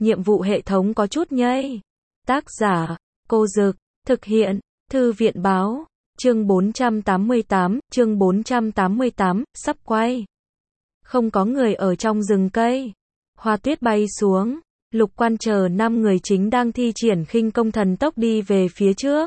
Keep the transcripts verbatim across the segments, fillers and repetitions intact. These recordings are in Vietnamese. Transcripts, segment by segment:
nhiệm vụ hệ thống có chút nhây. Tác giả, Cô Dực, thực hiện, Thư viện Báo, chương bốn trăm tám mươi tám, chương bốn trăm tám mươi tám, sắp quay. Không có người ở trong rừng cây. Hoa tuyết bay xuống, Lục Quan chờ năm người chính đang thi triển khinh công thần tốc đi về phía trước.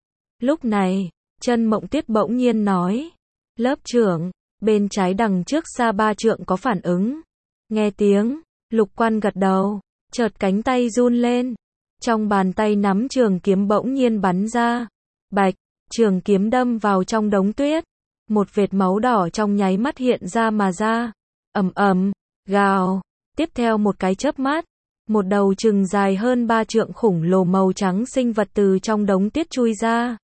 Lúc này, Chân Mộng Tuyết bỗng nhiên nói, lớp trưởng, bên trái đằng trước xa ba trượng có phản ứng. Nghe tiếng, Lục Quan gật đầu, chợt cánh tay run lên. Trong bàn tay nắm trường kiếm bỗng nhiên bắn ra. Bạch, trường kiếm đâm vào trong đống tuyết. Một vệt máu đỏ trong nháy mắt hiện ra mà ra. Ầm ầm, gào. Tiếp theo một cái chớp mắt, một đầu chừng dài hơn ba trượng khủng lồ màu trắng sinh vật từ trong đống tuyết chui ra.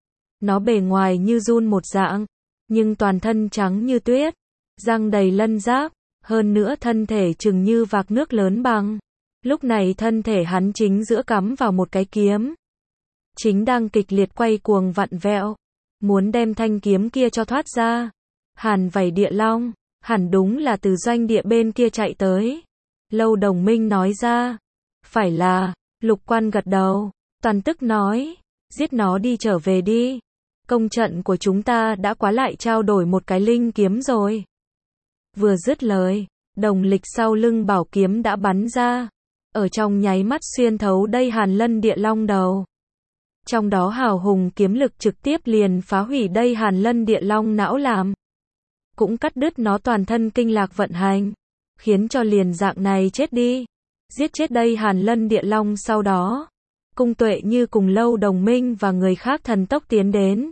Nó bề ngoài như giun một dạng, nhưng toàn thân trắng như tuyết, răng đầy lân giáp, hơn nữa thân thể chừng như vạc nước lớn bằng. Lúc này thân thể hắn chính giữa cắm vào một cái kiếm, chính đang kịch liệt quay cuồng vặn vẹo, muốn đem thanh kiếm kia cho thoát ra. Hàn Vảy Địa Long, hẳn đúng là từ doanh địa bên kia chạy tới. Lâu Đồng Minh nói ra. Phải là, Lục Quan gật đầu, toàn tức nói, giết nó đi, trở về đi. Công trận của chúng ta đã quá, lại trao đổi một cái linh kiếm rồi. Vừa dứt lời, Đồng Lịch sau lưng bảo kiếm đã bắn ra, ở trong nháy mắt xuyên thấu đây Hàn Lân Địa Long đầu. Trong đó hào hùng kiếm lực trực tiếp liền phá hủy đây Hàn Lân Địa Long não làm, cũng cắt đứt nó toàn thân kinh lạc vận hành, khiến cho liền dạng này chết đi. Giết chết đây Hàn Lân Địa Long sau đó, Cung Tuệ Như cùng Lâu Đồng Minh và người khác thần tốc tiến đến,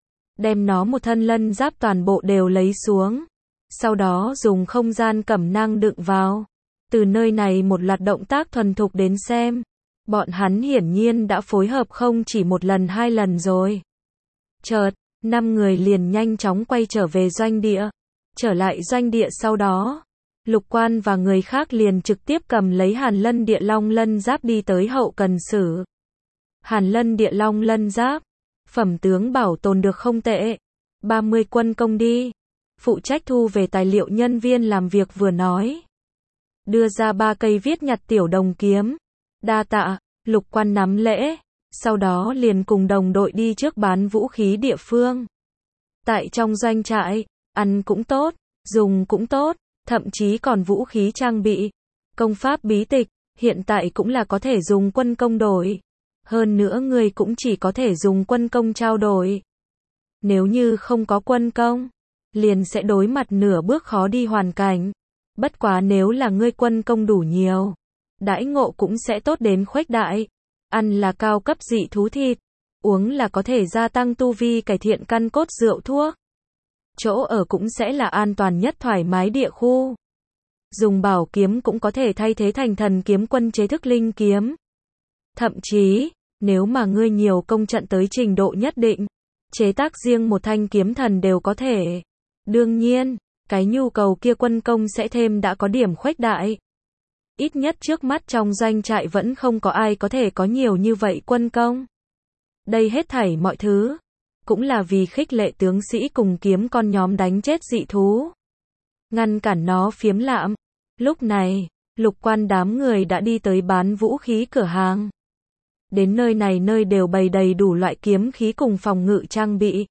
đem nó một thân lân giáp toàn bộ đều lấy xuống, sau đó dùng không gian cẩm nang đựng vào. Từ nơi này một loạt động tác thuần thục đến xem, bọn hắn hiển nhiên đã phối hợp không chỉ một lần hai lần rồi. Chợt, năm người liền nhanh chóng quay trở về doanh địa. Trở lại doanh địa sau đó, Lục Quan và người khác liền trực tiếp cầm lấy Hàn Lân Địa Long lân giáp đi tới hậu cần sử. Hàn Lân Địa Long lân giáp, phẩm tướng bảo tồn được không tệ. ba mươi quân công đi. Phụ trách thu về tài liệu nhân viên làm việc vừa nói. Đưa ra ba cây viết nhặt tiểu đồng kiếm. Đa tạ, Lục Quan nắm lễ, sau đó liền cùng đồng đội đi trước bán vũ khí địa phương. Tại trong doanh trại, ăn cũng tốt, dùng cũng tốt, thậm chí còn vũ khí trang bị, công pháp bí tịch, hiện tại cũng là có thể dùng quân công đổi. Hơn nữa người cũng chỉ có thể dùng quân công trao đổi. Nếu như không có quân công, liền sẽ đối mặt nửa bước khó đi hoàn cảnh. Bất quá nếu là ngươi quân công đủ nhiều, đãi ngộ cũng sẽ tốt đến khuếch đại. Ăn là cao cấp dị thú thịt, uống là có thể gia tăng tu vi, cải thiện căn cốt rượu thuốc. Chỗ ở cũng sẽ là an toàn nhất thoải mái địa khu. Dùng bảo kiếm cũng có thể thay thế thành thần kiếm quân chế thức linh kiếm. Thậm chí, nếu mà ngươi nhiều công trận tới trình độ nhất định, chế tác riêng một thanh kiếm thần đều có thể. Đương nhiên, cái nhu cầu kia quân công sẽ thêm đã có điểm khuếch đại. Ít nhất trước mắt trong doanh trại vẫn không có ai có thể có nhiều như vậy quân công. Đây hết thảy mọi thứ, cũng là vì khích lệ tướng sĩ cùng kiếm con nhóm đánh chết dị thú, ngăn cản nó phiếm lạm. Lúc này, Lục Quan đám người đã đi tới bán vũ khí cửa hàng. Đến nơi này nơi đều bày đầy đủ loại kiếm khí cùng phòng ngự trang bị.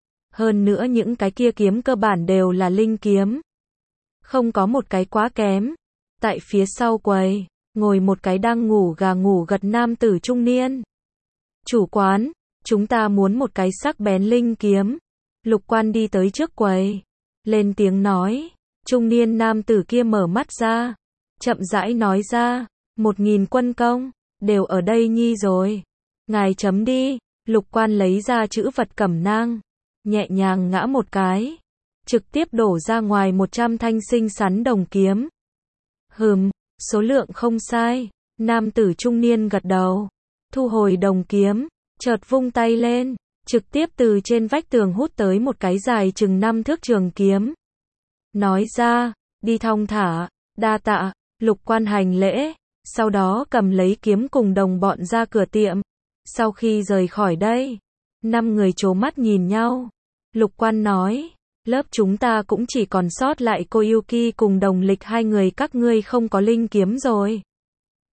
Hơn nữa những cái kia kiếm cơ bản đều là linh kiếm, không có một cái quá kém. Tại phía sau quầy, ngồi một cái đang ngủ gà ngủ gật nam tử trung niên. Chủ quán, chúng ta muốn một cái sắc bén linh kiếm. Lục Quan đi tới trước quầy, lên tiếng nói. Trung niên nam tử kia mở mắt ra, chậm rãi nói ra, một nghìn quân công, đều ở đây nhi rồi. Ngài chấm đi. Lục Quan lấy ra chữ vật cẩm nang, nhẹ nhàng ngã một cái, trực tiếp đổ ra ngoài một trăm thanh xinh xắn đồng kiếm. Hừm, số lượng không sai. Nam tử trung niên gật đầu, thu hồi đồng kiếm, chợt vung tay lên, trực tiếp từ trên vách tường hút tới một cái dài chừng năm thước trường kiếm. Nói ra, đi thong thả, đa tạ. Lục Quan hành lễ, sau đó cầm lấy kiếm cùng đồng bọn ra cửa tiệm. Sau khi rời khỏi đây, năm người trố mắt nhìn nhau. Lục Quan nói, lớp chúng ta cũng chỉ còn sót lại cô Yuki cùng Đồng Lịch hai người các ngươi không có linh kiếm rồi.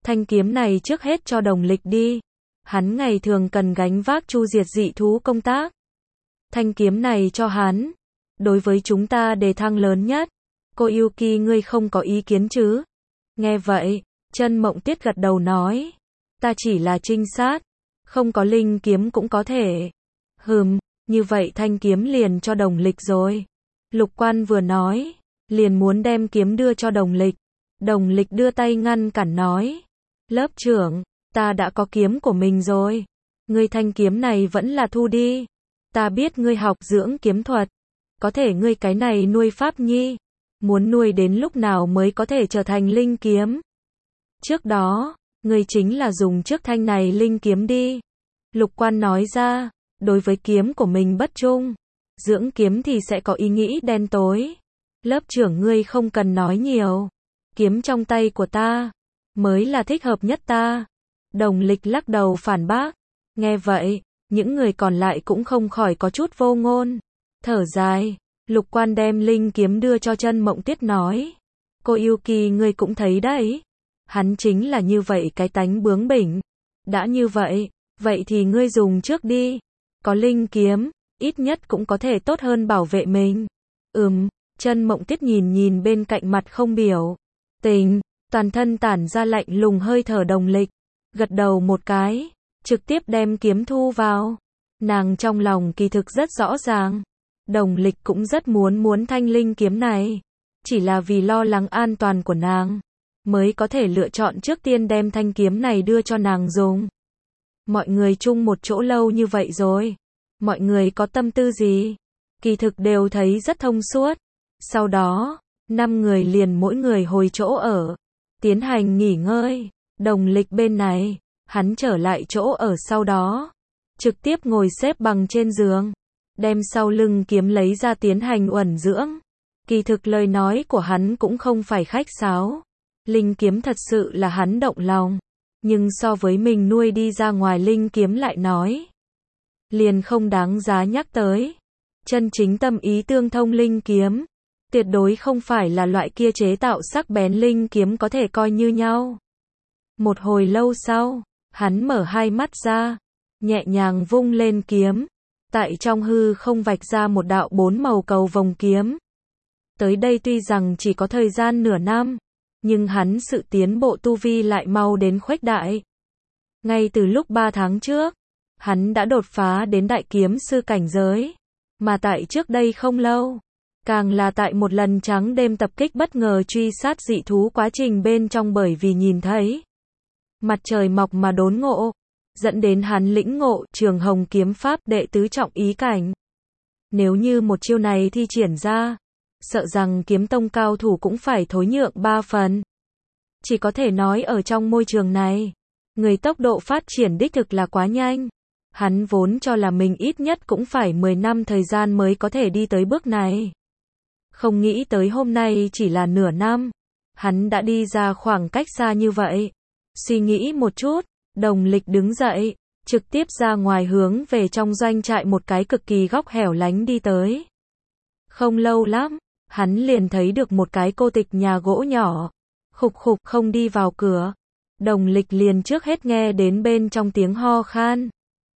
Thanh kiếm này trước hết cho Đồng Lịch đi. Hắn ngày thường cần gánh vác chu diệt dị thú công tác. Thanh kiếm này cho hắn. Đối với chúng ta đề thăng lớn nhất. Cô Yuki ngươi không có ý kiến chứ? Nghe vậy, Chân Mộng Tiết gật đầu nói. Ta chỉ là trinh sát. Không có linh kiếm cũng có thể. Hừm, như vậy thanh kiếm liền cho Đồng Lịch rồi. Lục Quan vừa nói, liền muốn đem kiếm đưa cho Đồng Lịch. Đồng Lịch đưa tay ngăn cản nói. Lớp trưởng, ta đã có kiếm của mình rồi. Ngươi thanh kiếm này vẫn là thu đi. Ta biết ngươi học dưỡng kiếm thuật. Có thể ngươi cái này nuôi pháp nhi. Muốn nuôi đến lúc nào mới có thể trở thành linh kiếm. Trước đó, ngươi chính là dùng trước thanh này linh kiếm đi. Lục Quan nói ra, đối với kiếm của mình bất trung. Dưỡng kiếm thì sẽ có ý nghĩ đen tối. Lớp trưởng ngươi không cần nói nhiều. Kiếm trong tay của ta, mới là thích hợp nhất ta. Đồng Lịch lắc đầu phản bác. Nghe vậy, những người còn lại cũng không khỏi có chút vô ngôn. Thở dài, Lục Quan đem linh kiếm đưa cho Chân Mộng Tiết nói. Cô Yuki ngươi cũng thấy đấy. Hắn chính là như vậy cái tánh bướng bỉnh. Đã như vậy, vậy thì ngươi dùng trước đi. Có linh kiếm, ít nhất cũng có thể tốt hơn bảo vệ mình. Ừm, Chân Mộng Tiết nhìn nhìn bên cạnh mặt không biểu tình, toàn thân tản ra lạnh lùng hơi thở Đồng Lịch. Gật đầu một cái, trực tiếp đem kiếm thu vào. Nàng trong lòng kỳ thực rất rõ ràng. Đồng Lịch cũng rất muốn muốn thanh linh kiếm này. Chỉ là vì lo lắng an toàn của nàng, mới có thể lựa chọn trước tiên đem thanh kiếm này đưa cho nàng dùng. Mọi người chung một chỗ lâu như vậy rồi. Mọi người có tâm tư gì? Kỳ thực đều thấy rất thông suốt. Sau đó, năm người liền mỗi người hồi chỗ ở. Tiến hành nghỉ ngơi. Đồng Lịch bên này, hắn trở lại chỗ ở sau đó. Trực tiếp ngồi xếp bằng trên giường. Đem sau lưng kiếm lấy ra tiến hành uẩn dưỡng. Kỳ thực lời nói của hắn cũng không phải khách sáo. Linh kiếm thật sự là hắn động lòng. Nhưng so với mình nuôi đi ra ngoài linh kiếm lại nói. Liền không đáng giá nhắc tới. Chân chính tâm ý tương thông linh kiếm. Tuyệt đối không phải là loại kia chế tạo sắc bén linh kiếm có thể coi như nhau. Một hồi lâu sau, hắn mở hai mắt ra. Nhẹ nhàng vung lên kiếm. Tại trong hư không vạch ra một đạo bốn màu cầu vồng kiếm. Tới đây tuy rằng chỉ có thời gian nửa năm. Nhưng hắn sự tiến bộ tu vi lại mau đến khuếch đại. Ngay từ lúc ba tháng trước, hắn đã đột phá đến đại kiếm sư cảnh giới. Mà tại trước đây không lâu, càng là tại một lần trắng đêm tập kích bất ngờ truy sát dị thú quá trình bên trong bởi vì nhìn thấy mặt trời mọc mà đốn ngộ, dẫn đến hắn lĩnh ngộ Trường Hồng kiếm pháp đệ tứ trọng ý cảnh. Nếu như một chiêu này thi triển ra, sợ rằng kiếm tông cao thủ cũng phải thối nhượng ba phần. Chỉ có thể nói ở trong môi trường này, người tốc độ phát triển đích thực là quá nhanh. Hắn vốn cho là mình ít nhất cũng phải mười năm thời gian mới có thể đi tới bước này. Không nghĩ tới hôm nay chỉ là nửa năm, hắn đã đi ra khoảng cách xa như vậy. Suy nghĩ một chút, Đồng Lịch đứng dậy, trực tiếp ra ngoài hướng về trong doanh trại một cái cực kỳ góc hẻo lánh đi tới. Không lâu lắm, hắn liền thấy được một cái cô tịch nhà gỗ nhỏ. Khục khục không đi vào cửa. Đồng Lịch liền trước hết nghe đến bên trong tiếng ho khan.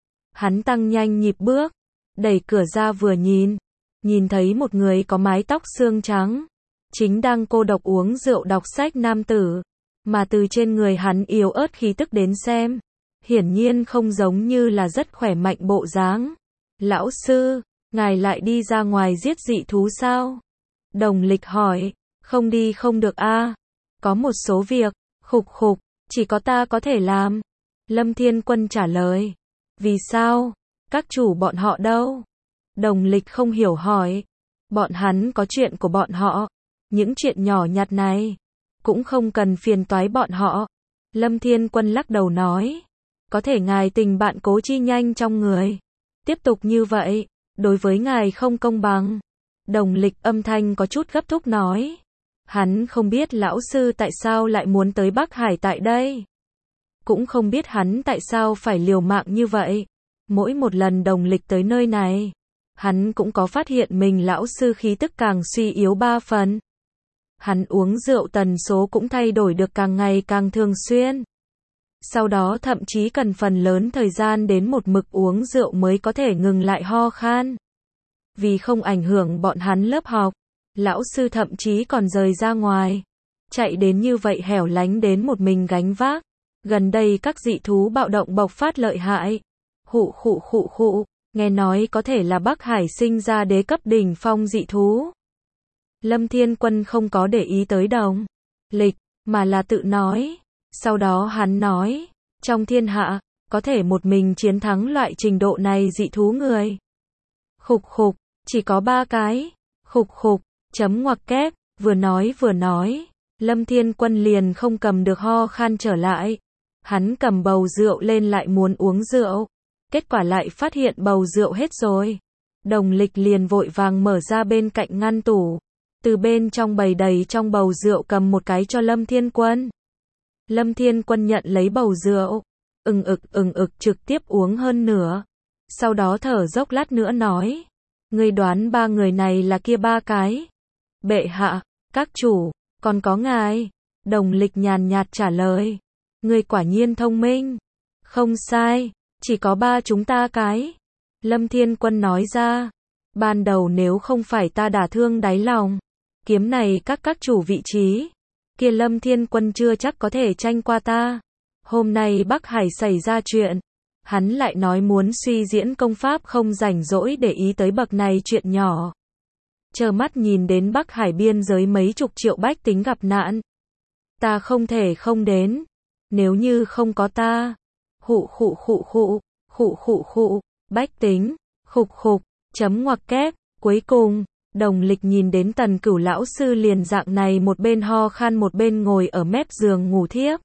Hắn tăng nhanh nhịp bước, đẩy cửa ra vừa nhìn. Nhìn thấy một người có mái tóc xương trắng. Chính đang cô độc uống rượu đọc sách nam tử. Mà từ trên người hắn yếu ớt khí tức đến xem. Hiển nhiên không giống như là rất khỏe mạnh bộ dáng. Lão sư, ngài lại đi ra ngoài giết dị thú sao? Đồng Lịch hỏi. Không đi không được a. Có một số việc, khục khục, chỉ có ta có thể làm. Lâm Thiên Quân trả lời. Vì sao? Các chủ bọn họ đâu? Đồng Lịch không hiểu hỏi. Bọn hắn có chuyện của bọn họ. Những chuyện nhỏ nhặt này, cũng không cần phiền toái bọn họ. Lâm Thiên Quân lắc đầu nói. Có thể ngài tình bạn Cố Chi Nhanh trong người. Tiếp tục như vậy, đối với ngài không công bằng. Đồng Lịch âm thanh có chút gấp thúc nói. Hắn không biết lão sư tại sao lại muốn tới Bắc Hải tại đây. Cũng không biết hắn tại sao phải liều mạng như vậy. Mỗi một lần Đồng Lịch tới nơi này, hắn cũng có phát hiện mình lão sư khí tức càng suy yếu ba phần. Hắn uống rượu tần số cũng thay đổi được càng ngày càng thường xuyên. Sau đó thậm chí cần phần lớn thời gian đến một mực uống rượu mới có thể ngừng lại ho khan. Vì không ảnh hưởng bọn hắn lớp học, lão sư thậm chí còn rời ra ngoài. Chạy đến như vậy hẻo lánh đến một mình gánh vác. Gần đây các dị thú bạo động bộc phát lợi hại. Hụ khụ khụ khụ, nghe nói có thể là Bắc Hải sinh ra đế cấp đỉnh phong dị thú. Lâm Thiên Quân không có để ý tới đồng lịch, mà là tự nói. Sau đó hắn nói, trong thiên hạ, có thể một mình chiến thắng loại trình độ này dị thú người. Khục khục, chỉ có ba cái. Khục khục, chấm ngoặc kép, vừa nói vừa nói. Lâm Thiên Quân liền không cầm được ho khan trở lại. Hắn cầm bầu rượu lên lại muốn uống rượu. Kết quả lại phát hiện bầu rượu hết rồi. Đồng lịch liền vội vàng mở ra bên cạnh ngăn tủ. Từ bên trong bày đầy trong bầu rượu cầm một cái cho Lâm Thiên Quân. Lâm Thiên Quân nhận lấy bầu rượu. Ừng ực ừng ực trực tiếp uống hơn nửa. Sau đó thở dốc lát nữa nói. Ngươi đoán ba người này là kia ba cái. Bệ hạ, các chủ, còn có ngài. Đồng lịch nhàn nhạt trả lời. Ngươi quả nhiên thông minh. Không sai, chỉ có ba chúng ta cái. Lâm Thiên Quân nói ra. Ban đầu nếu không phải ta đả thương đáy lòng. Kiếm này các các chủ vị trí. Kia Lâm Thiên Quân chưa chắc có thể tranh qua ta. Hôm nay Bắc Hải xảy ra chuyện. Hắn lại nói muốn suy diễn công pháp không rảnh rỗi để ý tới bậc này chuyện nhỏ. Chờ mắt nhìn đến Bắc Hải biên giới mấy chục triệu bách tính gặp nạn. Ta không thể không đến. Nếu như không có ta. Hụ khụ khụ khụ, khụ khụ khụ, bách tính, khục khục, chấm ngoặc kép, cuối cùng. Đồng lịch nhìn đến Tần Cửu lão sư liền dạng này một bên ho khan một bên ngồi ở mép giường ngủ thiếp.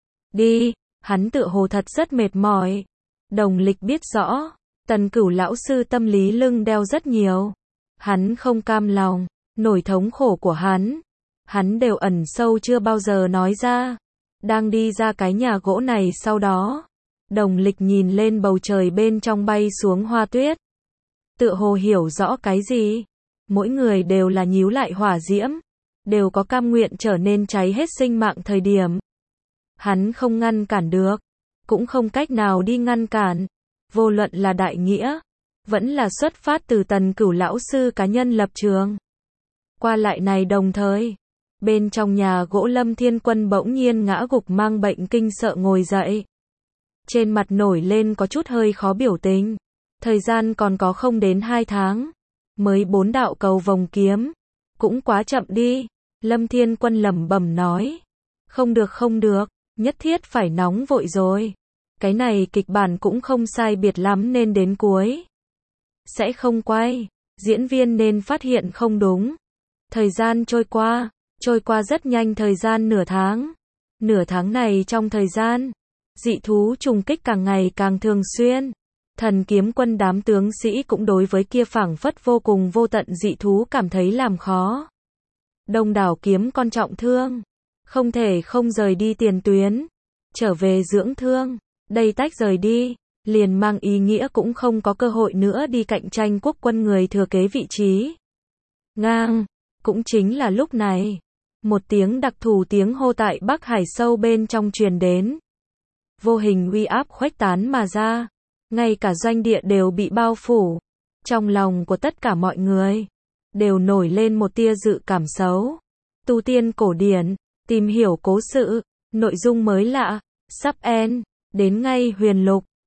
Đi, hắn tựa hồ thật rất mệt mỏi. Đồng lịch biết rõ, Tần Cửu lão sư tâm lý lưng đeo rất nhiều. Hắn không cam lòng, nỗi thống khổ của hắn. Hắn đều ẩn sâu chưa bao giờ nói ra. Đang đi ra cái nhà gỗ này sau đó. Đồng lịch nhìn lên bầu trời bên trong bay xuống hoa tuyết. Tựa hồ hiểu rõ cái gì. Mỗi người đều là nhíu lại hỏa diễm. Đều có cam nguyện trở nên cháy hết sinh mạng thời điểm. Hắn không ngăn cản được. Cũng không cách nào đi ngăn cản. Vô luận là đại nghĩa. Vẫn là xuất phát từ Tần Cửu lão sư cá nhân lập trường. Qua lại này đồng thời. Bên trong nhà gỗ Lâm Thiên Quân bỗng nhiên ngã gục mang bệnh kinh sợ ngồi dậy. Trên mặt nổi lên có chút hơi khó biểu tình. Thời gian còn có không đến hai tháng. Mới bốn đạo cầu vòng kiếm. Cũng quá chậm đi. Lâm Thiên Quân lẩm bẩm nói. Không được không được. Nhất thiết phải nóng vội rồi. Cái này kịch bản cũng không sai biệt lắm nên đến cuối. Sẽ không quay. Diễn viên nên phát hiện không đúng. Thời gian trôi qua. Trôi qua rất nhanh thời gian nửa tháng. Nửa tháng này trong thời gian. Dị thú trùng kích càng ngày càng thường xuyên. Thần kiếm quân đám tướng sĩ cũng đối với kia phảng phất vô cùng vô tận dị thú cảm thấy làm khó. Đông đảo kiếm con trọng thương. Không thể không rời đi tiền tuyến. Trở về dưỡng thương. Đây tách rời đi. Liền mang ý nghĩa cũng không có cơ hội nữa đi cạnh tranh quốc quân người thừa kế vị trí. Ngang. Cũng chính là lúc này. Một tiếng đặc thù tiếng hô tại Bắc Hải sâu bên trong truyền đến. Vô hình uy áp khuếch tán mà ra. Ngay cả doanh địa đều bị bao phủ. Trong lòng của tất cả mọi người. Đều nổi lên một tia dự cảm xấu. Tu tiên cổ điển. Tìm hiểu cố sự. Nội dung mới lạ. Sắp end. Đến ngay huyền lục.